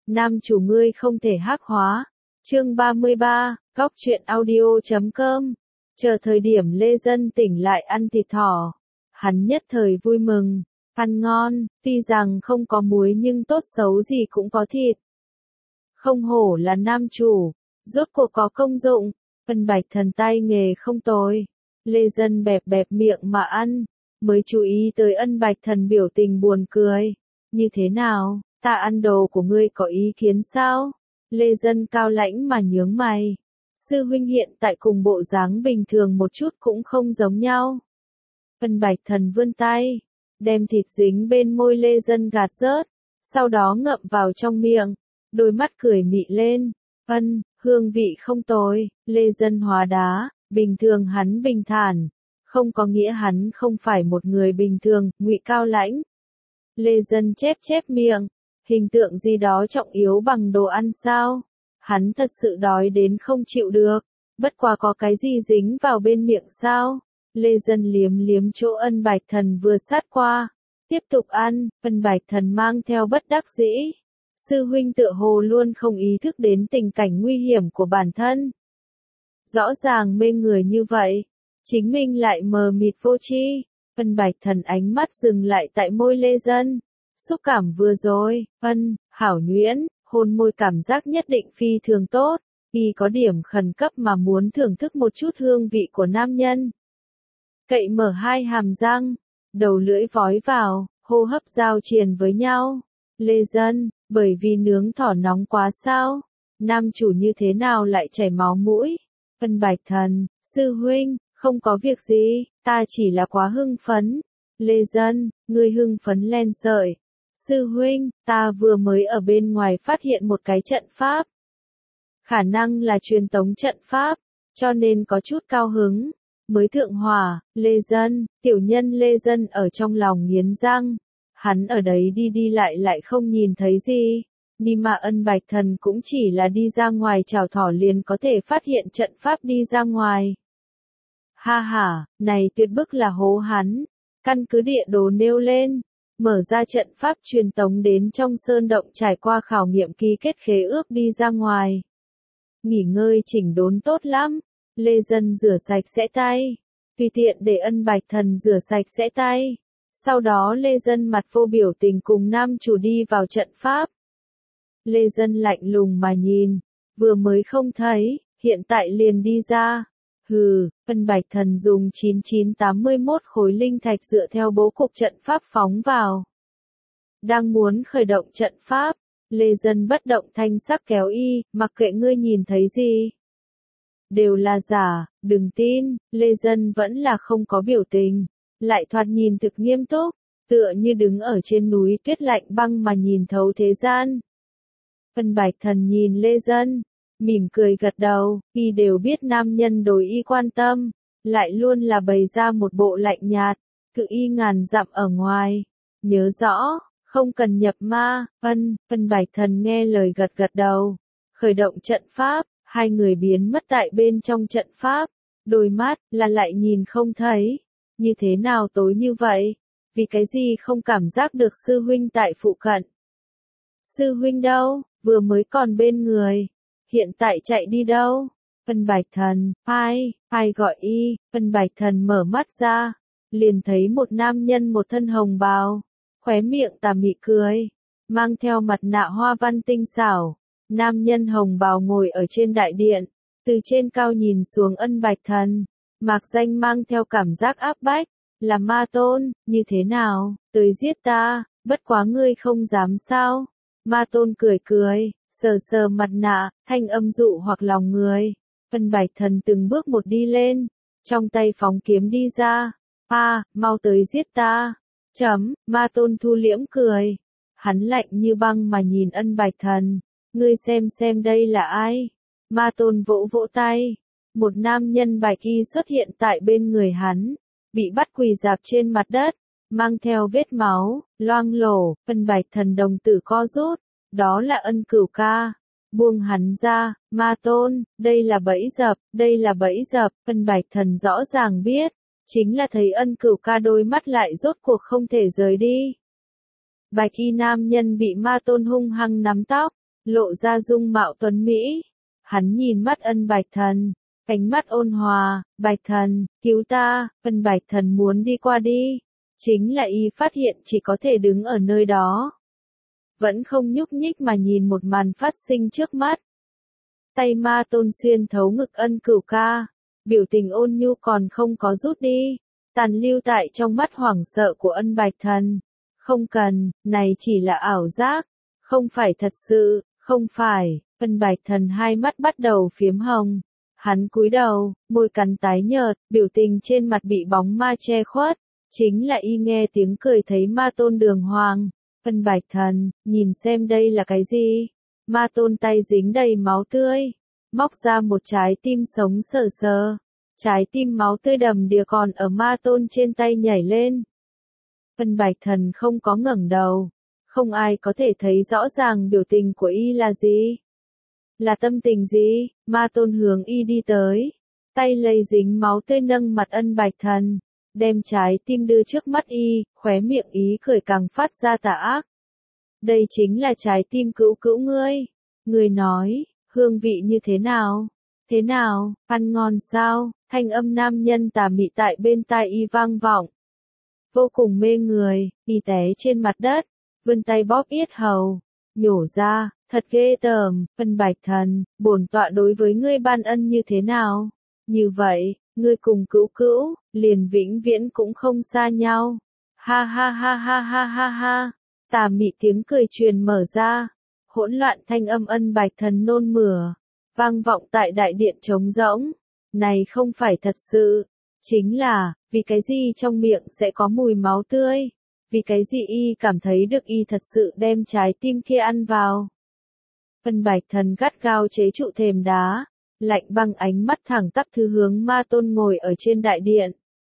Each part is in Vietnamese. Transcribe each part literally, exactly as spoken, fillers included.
nam chủ ngươi không thể hắc hóa. Chương ba mươi ba, góc truyện audio chấm com. Chờ thời điểm Lê Dân tỉnh lại ăn thịt thỏ, hắn nhất thời vui mừng, ăn ngon, tuy rằng không có muối nhưng tốt xấu gì cũng có thịt. Không hổ là nam chủ, rốt cuộc có công dụng, Ân Bạch Thần tay nghề không tồi. Lê Dân bẹp bẹp miệng mà ăn, mới chú ý tới Ân Bạch Thần biểu tình buồn cười. Như thế nào, ta ăn đồ của ngươi có ý kiến sao? Lê Dân cao lãnh mà nhướng mày. Sư huynh hiện tại cùng bộ dáng bình thường một chút cũng không giống nhau. Ân Bạch Thần vươn tay, đem thịt dính bên môi Lê Dân gạt rớt, sau đó ngậm vào trong miệng, đôi mắt cười mị lên. Ân, hương vị không tồi. Lê Dân hóa đá, bình thường hắn bình thản, không có nghĩa hắn không phải một người bình thường, ngụy cao lãnh. Lê Dân chép chép miệng, hình tượng gì đó trọng yếu bằng đồ ăn sao? Hắn thật sự đói đến không chịu được, bất quá có cái gì dính vào bên miệng sao? Lê Dân liếm liếm chỗ Ân Bạch Thần vừa sát qua, tiếp tục ăn. Ân Bạch Thần mang theo bất đắc dĩ. Sư huynh tựa hồ luôn không ý thức đến tình cảnh nguy hiểm của bản thân. Rõ ràng mê người như vậy, chính mình lại mờ mịt vô tri. Ân Bạch Thần ánh mắt dừng lại tại môi Lê Dân. Xúc cảm vừa rồi, ân, hảo nhuyễn, hôn môi cảm giác nhất định phi thường tốt, y có điểm khẩn cấp mà muốn thưởng thức một chút hương vị của nam nhân. Cậy mở hai hàm răng, đầu lưỡi vói vào, hô hấp giao triền với nhau. Lê Dân, bởi vì nướng thỏ nóng quá sao? Nam chủ như thế nào lại chảy máu mũi? Ân Bạch Thần, sư huynh, không có việc gì, ta chỉ là quá hưng phấn. Lê Dân, ngươi hưng phấn len sợi. Sư huynh, ta vừa mới ở bên ngoài phát hiện một cái trận pháp. Khả năng là truyền tống trận pháp, cho nên có chút cao hứng. Mới thượng hỏa, Lê Dân, tiểu nhân Lê Dân ở trong lòng nghiến răng. Hắn ở đấy đi đi lại lại không nhìn thấy gì. Ni mà Ân Bạch Thần cũng chỉ là đi ra ngoài chào thỏ liền có thể phát hiện trận pháp đi ra ngoài. Ha ha, này tuyệt bức là hố hắn. Căn cứ địa đồ nêu lên, mở ra trận pháp truyền tống đến trong sơn động trải qua khảo nghiệm ký kết khế ước đi ra ngoài. Nghỉ ngơi chỉnh đốn tốt lắm. Lê Dân rửa sạch sẽ tay, tùy tiện để Ân Bạch Thần rửa sạch sẽ tay. Sau đó Lê Dân mặt vô biểu tình cùng nam chủ đi vào trận pháp. Lê Dân lạnh lùng mà nhìn, vừa mới không thấy, hiện tại liền đi ra. Hừ, Ân Bạch Thần dùng chín chín tám mốt khối linh thạch dựa theo bố cục trận pháp phóng vào. Đang muốn khởi động trận pháp, Lê Dân bất động thanh sắc kéo y, mặc kệ ngươi nhìn thấy gì. Đều là giả, đừng tin. Lê Dân vẫn là không có biểu tình, lại thoạt nhìn thực nghiêm túc, tựa như đứng ở trên núi tuyết lạnh băng mà nhìn thấu thế gian. Ân Bạch Thần nhìn Lê Dân, mỉm cười gật đầu, y đều biết nam nhân đối y quan tâm, lại luôn là bày ra một bộ lạnh nhạt, cự y ngàn dặm ở ngoài. Nhớ rõ, không cần nhập ma. Ân, Ân Bạch Thần nghe lời gật gật đầu, khởi động trận pháp, hai người biến mất tại bên trong trận pháp, đôi mắt là lại nhìn không thấy. Như thế nào tối như vậy? Vì cái gì không cảm giác được sư huynh tại phụ cận? Sư huynh đâu? Vừa mới còn bên người, hiện tại chạy đi đâu? Ân Bạch Thần, ai, ai gọi y? Ân Bạch Thần mở mắt ra, liền thấy một nam nhân một thân hồng bào, khóe miệng tà mị cười, mang theo mặt nạ hoa văn tinh xảo. Nam nhân hồng bào ngồi ở trên đại điện, từ trên cao nhìn xuống Ân Bạch Thần, mạc danh mang theo cảm giác áp bách, là ma tôn, như thế nào, tới giết ta, bất quá ngươi không dám sao? Ma tôn cười cười, sờ sờ mặt nạ, thanh âm dụ hoặc lòng người. Ân Bạch Thần từng bước một đi lên, trong tay phóng kiếm đi ra. A, à, mau tới giết ta. Chấm, ma tôn thu liễm cười. Hắn lạnh như băng mà nhìn Ân Bạch Thần. Ngươi xem xem đây là ai? Ma tôn vỗ vỗ tay. Một nam nhân bạch y xuất hiện tại bên người hắn, bị bắt quỳ dạp trên mặt đất, mang theo vết máu, loang lổ. Ân Bạch Thần đồng tử co rút, đó là Ân Cửu Ca. Buông hắn ra, ma tôn, đây là bẫy dập, đây là bẫy dập. Ân Bạch Thần rõ ràng biết, chính là thấy Ân Cửu Ca đôi mắt lại rốt cuộc không thể rời đi. Bạch y nam nhân bị ma tôn hung hăng nắm tóc, lộ ra dung mạo tuấn Mỹ. Hắn nhìn mắt Ân Bạch Thần, ánh mắt ôn hòa, Bạch Thần, cứu ta, Ân Bạch Thần muốn đi qua đi. Chính là y phát hiện chỉ có thể đứng ở nơi đó. Vẫn không nhúc nhích mà nhìn một màn phát sinh trước mắt. Tay Ma Tôn xuyên thấu ngực Ân Cửu ca, biểu tình ôn nhu còn không có rút đi, tàn lưu tại trong mắt hoảng sợ của Ân Bạch Thần. Không cần, này chỉ là ảo giác, không phải thật sự, không phải. Ân Bạch Thần hai mắt bắt đầu phiếm hồng. Hắn cúi đầu, môi cắn tái nhợt, biểu tình trên mặt bị bóng ma che khuất. Chính là y nghe tiếng cười thấy Ma Tôn đường hoàng. Ân Bạch Thần, nhìn xem đây là cái gì? Ma Tôn tay dính đầy máu tươi, móc ra một trái tim sống sờ sờ. Trái tim máu tươi đầm đìa còn ở Ma Tôn trên tay nhảy lên. Ân Bạch Thần không có ngẩng đầu. Không ai có thể thấy rõ ràng biểu tình của y là gì. Là tâm tình gì? Ma Tôn hướng y đi tới. Tay lây dính máu tươi nâng mặt Ân Bạch Thần. Đem trái tim đưa trước mắt y, khóe miệng ý cười càng phát ra tà ác. Đây chính là trái tim cữu cữu ngươi. Ngươi nói, hương vị như thế nào? Thế nào, ăn ngon sao? Thanh âm nam nhân tà mị tại bên tai y vang vọng. Vô cùng mê người, y té trên mặt đất, vươn tay bóp yết hầu, nhổ ra, thật ghê tởm. Ân Bạch Thần, bổn tọa đối với ngươi ban ân như thế nào? Như vậy, ngươi cùng cữu cữu, liền vĩnh viễn cũng không xa nhau. Ha ha ha ha ha ha ha. Tà mị tiếng cười truyền mở ra. Hỗn loạn thanh âm Ân Bạch Thần nôn mửa, vang vọng tại đại điện trống rỗng. Này không phải thật sự. Chính là, vì cái gì trong miệng sẽ có mùi máu tươi? Vì cái gì y cảm thấy được y thật sự đem trái tim kia ăn vào? Ân Bạch Thần gắt gao chế trụ thềm đá. Lạnh băng ánh mắt thẳng tắp thứ hướng Ma Tôn ngồi ở trên đại điện.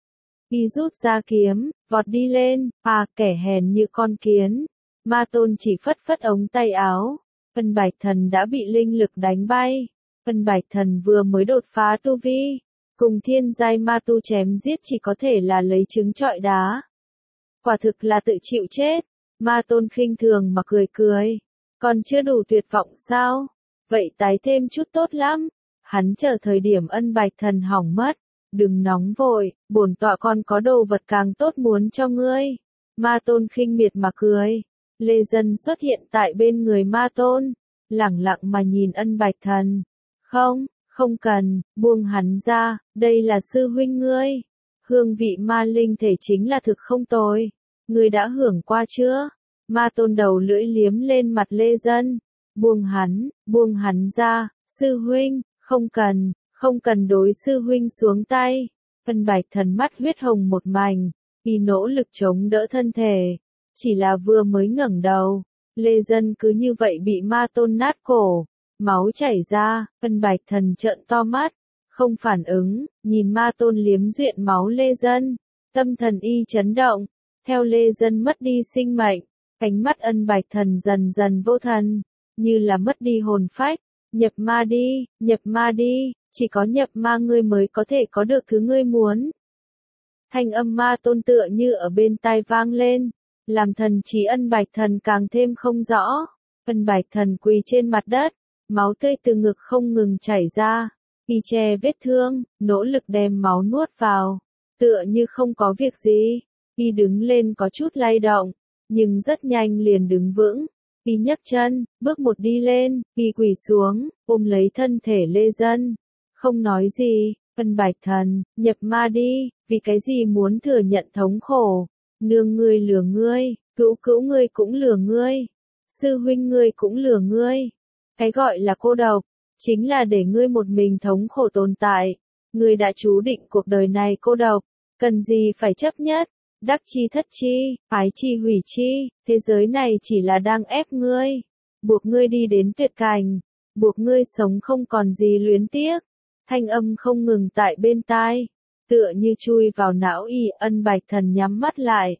Y rút ra kiếm, vọt đi lên, à kẻ hèn như con kiến. Ma Tôn chỉ phất phất ống tay áo. Ân Bạch Thần đã bị linh lực đánh bay. Ân Bạch Thần vừa mới đột phá tu vi. Cùng thiên giai ma tu chém giết chỉ có thể là lấy trứng trọi đá. Quả thực là tự chịu chết. Ma Tôn khinh thường mà cười cười. Còn chưa đủ tuyệt vọng sao? Vậy tái thêm chút tốt lắm. Hắn chờ thời điểm Ân Bạch Thần hỏng mất. Đừng nóng vội, bổn tọa còn có đồ vật càng tốt muốn cho ngươi. Ma Tôn khinh miệt mà cười. Lê Dân xuất hiện tại bên người Ma Tôn. Lẳng lặng mà nhìn Ân Bạch Thần. Không, không cần, buông hắn ra, đây là sư huynh ngươi. Hương vị ma linh thể chính là thực không tồi. Ngươi đã hưởng qua chưa? Ma Tôn đầu lưỡi liếm lên mặt Lê Dân. Buông hắn, buông hắn ra, sư huynh, không cần, không cần đối sư huynh xuống tay. Ân Bạch Thần mắt huyết hồng một mảnh, y nỗ lực chống đỡ thân thể. Chỉ là vừa mới ngẩng đầu, Lê Dân cứ như vậy bị Ma Tôn nát cổ. Máu chảy ra, Ân Bạch Thần trợn to mắt, không phản ứng, nhìn Ma Tôn liếm duyện máu Lê Dân. Tâm thần y chấn động, theo Lê Dân mất đi sinh mệnh, ánh mắt Ân Bạch Thần dần dần vô thần, như là mất đi hồn phách. Nhập ma đi, nhập ma đi, chỉ có nhập ma ngươi mới có thể có được thứ ngươi muốn. Thanh âm Ma Tôn tựa như ở bên tai vang lên, làm thần trí Ân Bạch Thần càng thêm không rõ. Ân Bạch Thần quỳ trên mặt đất, máu tươi từ ngực không ngừng chảy ra, y che vết thương, nỗ lực đem máu nuốt vào, tựa như không có việc gì. Y đứng lên có chút lay động, nhưng rất nhanh liền đứng vững. Y nhấc chân, bước một đi lên, y quỳ xuống, ôm lấy thân thể Lê Dân. Không nói gì. Ân Bạch Thần, nhập ma đi, vì cái gì muốn thừa nhận thống khổ? Nương ngươi lừa ngươi, cữu cữu ngươi cũng lừa ngươi, sư huynh ngươi cũng lừa ngươi. Cái gọi là cô độc, chính là để ngươi một mình thống khổ tồn tại. Ngươi đã chú định cuộc đời này cô độc, cần gì phải chấp nhất? Đắc chi thất chi, ái chi hủy chi, thế giới này chỉ là đang ép ngươi, buộc ngươi đi đến tuyệt cảnh, buộc ngươi sống không còn gì luyến tiếc. Thanh âm không ngừng tại bên tai, tựa như chui vào não y. Ân Bạch Thần nhắm mắt lại.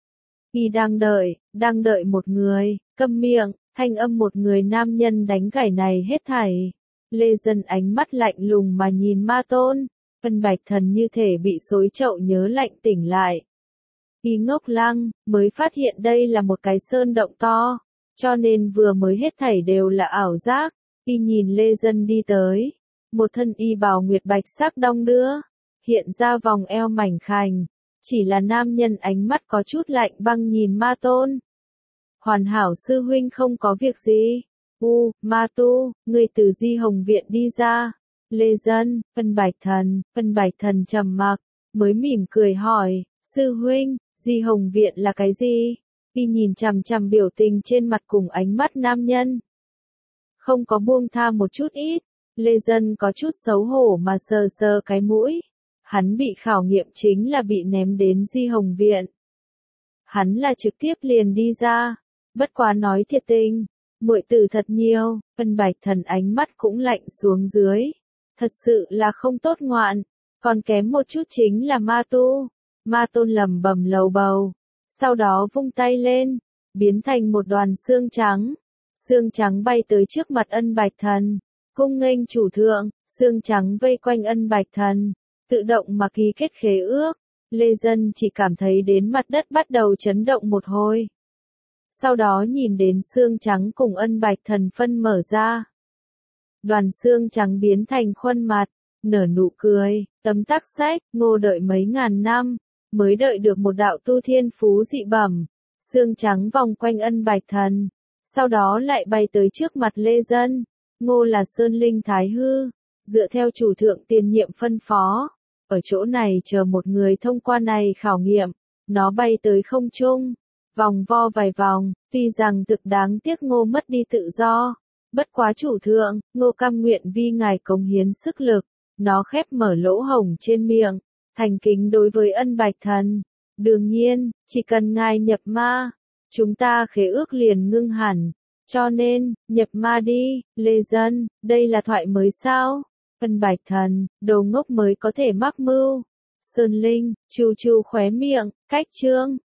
Y đang đợi, đang đợi một người, câm miệng, thanh âm một người nam nhân đánh gãy này hết thảy. Lê Dân ánh mắt lạnh lùng mà nhìn Ma Tôn. Ân Bạch Thần như thể bị xối chậu nhớ lạnh tỉnh lại. Y ngốc lăng, mới phát hiện đây là một cái sơn động to. cho nên vừa mới hết thảy đều là ảo giác. Y nhìn Lê Dân đi tới, một thân y bào nguyệt bạch sắc đong đưa, hiện ra vòng eo mảnh khảnh, chỉ là nam nhân ánh mắt có chút lạnh băng nhìn Ma Tôn. Hoàn hảo sư huynh không có việc gì. U, Ma Tu, người từ Di Hồng Viện đi ra. Lê Dân, Ân Bạch Thần, Ân Bạch Thần trầm mặc, mới mỉm cười hỏi, sư huynh, Di Hồng Viện là cái gì? Y nhìn chằm chằm biểu tình trên mặt cùng ánh mắt nam nhân. Không có buông tha một chút ít. Lê Dân có chút xấu hổ mà sờ sờ cái mũi. Hắn bị khảo nghiệm chính là bị ném đến Di Hồng Viện. Hắn là trực tiếp liền đi ra. Bất quá nói thiệt tình, muội tử thật nhiều. Ân Bạch Thần ánh mắt cũng lạnh xuống dưới. Thật sự là không tốt ngoạn. Còn kém một chút chính là Ma Tu. Ma Tôn lẩm bẩm lầu bầu. Sau đó vung tay lên, biến thành một đoàn xương trắng. Xương trắng bay tới trước mặt Ân Bạch Thần. Cung nghênh chủ thượng, xương trắng vây quanh Ân Bạch Thần. Tự động mà ký kết khế ước. Lê Dân chỉ cảm thấy đến mặt đất bắt đầu chấn động một hồi. Sau đó nhìn đến xương trắng cùng Ân Bạch Thần phân mở ra. Đoàn xương trắng biến thành khuôn mặt, nở nụ cười, tấm tắc sách, Ngô đợi mấy ngàn năm, mới đợi được một đạo tu thiên phú dị bẩm. Xương trắng vòng quanh Ân Bạch Thần, sau đó lại bay tới trước mặt Lê Dân. Ngô là Sơn Linh Thái Hư, dựa theo chủ thượng tiền nhiệm phân phó, ở chỗ này chờ một người thông qua này khảo nghiệm. Nó bay tới không trung, vòng vo vài vòng, tuy rằng thực đáng tiếc Ngô mất đi tự do. Bất quá chủ thượng, Ngô cam nguyện vì ngài cống hiến sức lực. Nó khép mở lỗ hổng trên miệng, thành kính đối với Ân Bạch Thần. Đương nhiên, chỉ cần ngài nhập ma, chúng ta khế ước liền ngưng hẳn. Cho nên, nhập ma đi. Lê Dân, đây là thoại mới sao? Ân Bạch Thần, đồ ngốc mới có thể mắc mưu. Sơn Linh, chu chu khóe miệng, cách chương.